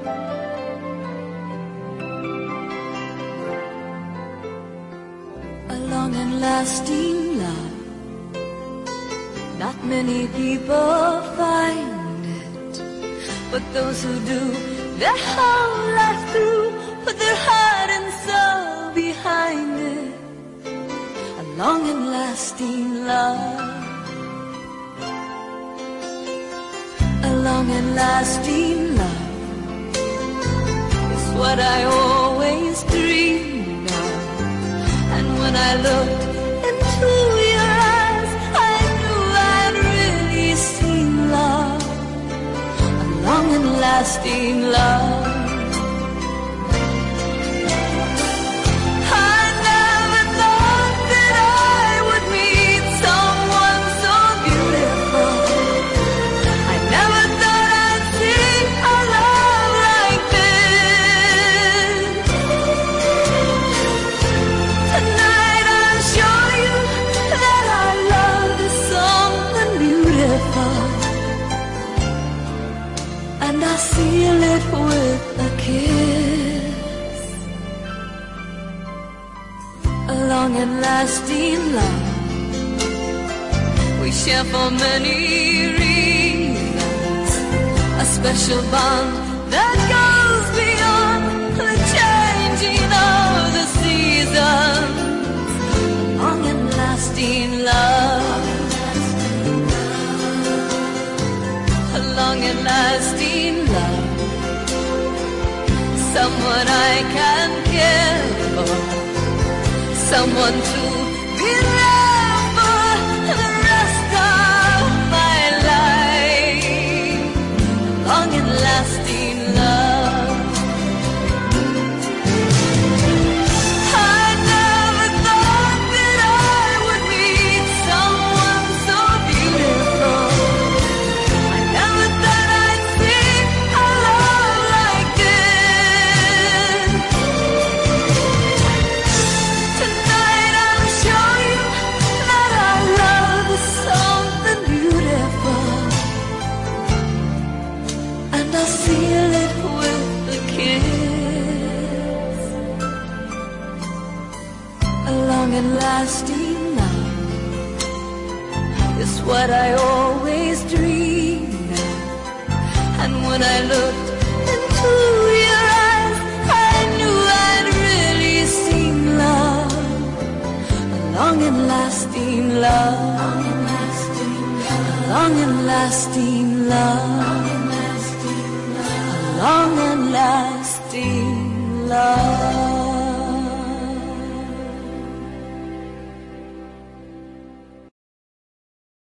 A long and lasting love. Not many people find it, but those who do, their whole life through, put their heart and soul behind it. A long and lasting love. A long and lasting love is what I always dreamed of. And when I looked into your eyes, I knew I'd really seen love. A long and lasting love. Seal it with a kiss. A long and lasting love we share for many reasons. A special bond that goes beyond the changing of the seasons. A long and lasting love. A long and lasting love. Someone I can care for, someone to be loved for the rest of my life. Long and lasting love. I never thought that I would meet someone so beautiful. I never thought I'd see a love like this. Tonight I'll show you that our love is something beautiful, and I'll seal it with a kiss. A long and lasting love is what I always dreamed of. And when I looked into your eyes, I knew I'd really seen love. A long and lasting love. A long and lasting love. A long and lasting love.